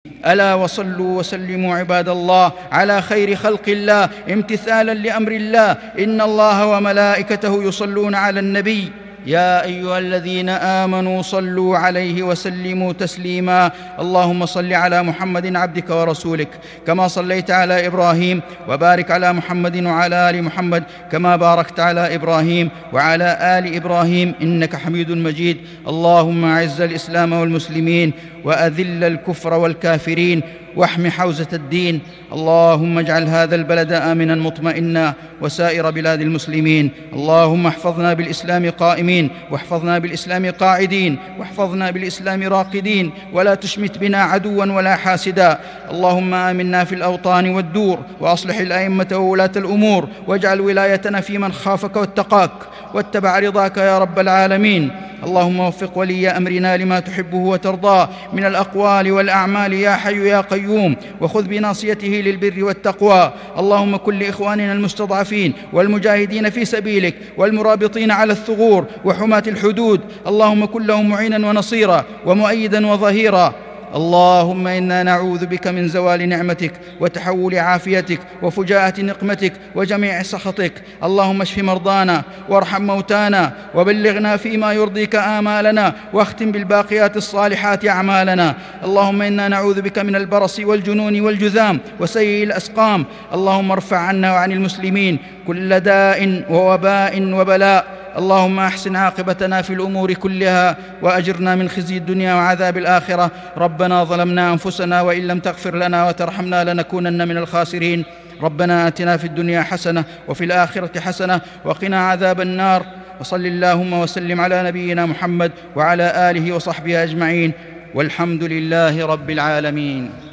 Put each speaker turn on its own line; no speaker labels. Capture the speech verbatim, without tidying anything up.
ألا وصلوا وسلموا عباد الله على خير خلق الله امتثالا لأمر الله. إن الله وملائكته يصلون على النبي يا أيها الذين آمنوا صلوا عليه وسلموا تسليما. اللهم صل على محمد عبدك ورسولك كما صليت على إبراهيم، وبارك على محمد وعلى آل محمد كما باركت على إبراهيم وعلى آل إبراهيم إنك حميد مجيد. اللهم أعز الإسلام والمسلمين وأذل الكفر والكافرين واحم حوزة الدين. اللهم اجعل هذا البلد آمنا مطمئنا وسائر بلاد المسلمين. اللهم احفظنا بالإسلام قائمين، واحفظنا بالإسلام قاعدين، واحفظنا بالإسلام راقدين، ولا تشمت بنا عدوا ولا حاسدا. اللهم آمنا في الأوطان والدور، وأصلح الأئمة وولاة الأمور، واجعل ولايتنا في من خافك واتقاك واتبع رضاك يا رب العالمين. اللهم وفق ولي أمرنا لما تحبه وترضاه من الأقوال والأعمال يا حي يا قيوم، وخذ بناصيته للبر والتقوى. اللهم كن لإخواننا المستضعفين والمجاهدين في سبيلك والمرابطين على الثغور وحماة الحدود، اللهم كن لهم معينا ونصيرا ومؤيدا وظهيرا. اللهم إنا نعوذ بك من زوال نعمتك وتحول عافيتك وفجاءة نقمتك وجميع سخطك. اللهم اشف مرضانا وارحم موتانا وبلغنا فيما يرضيك آمالنا، واختم بالباقيات الصالحات أعمالنا. اللهم إنا نعوذ بك من البرص والجنون والجذام وسيء الأسقام. اللهم ارفع عنا وعن المسلمين كل داء ووباء وبلاء. اللهم أحسن عاقبتنا في الأمور كلها وأجرنا من خزي الدنيا وعذاب الآخرة. ربنا ظلمنا أنفسنا وإن لم تغفر لنا وترحمنا لنكونن من الخاسرين. ربنا آتنا في الدنيا حسنة وفي الآخرة حسنة وقنا عذاب النار. وصل اللهم وسلم على نبينا محمد وعلى آله وصحبه أجمعين، والحمد لله رب العالمين.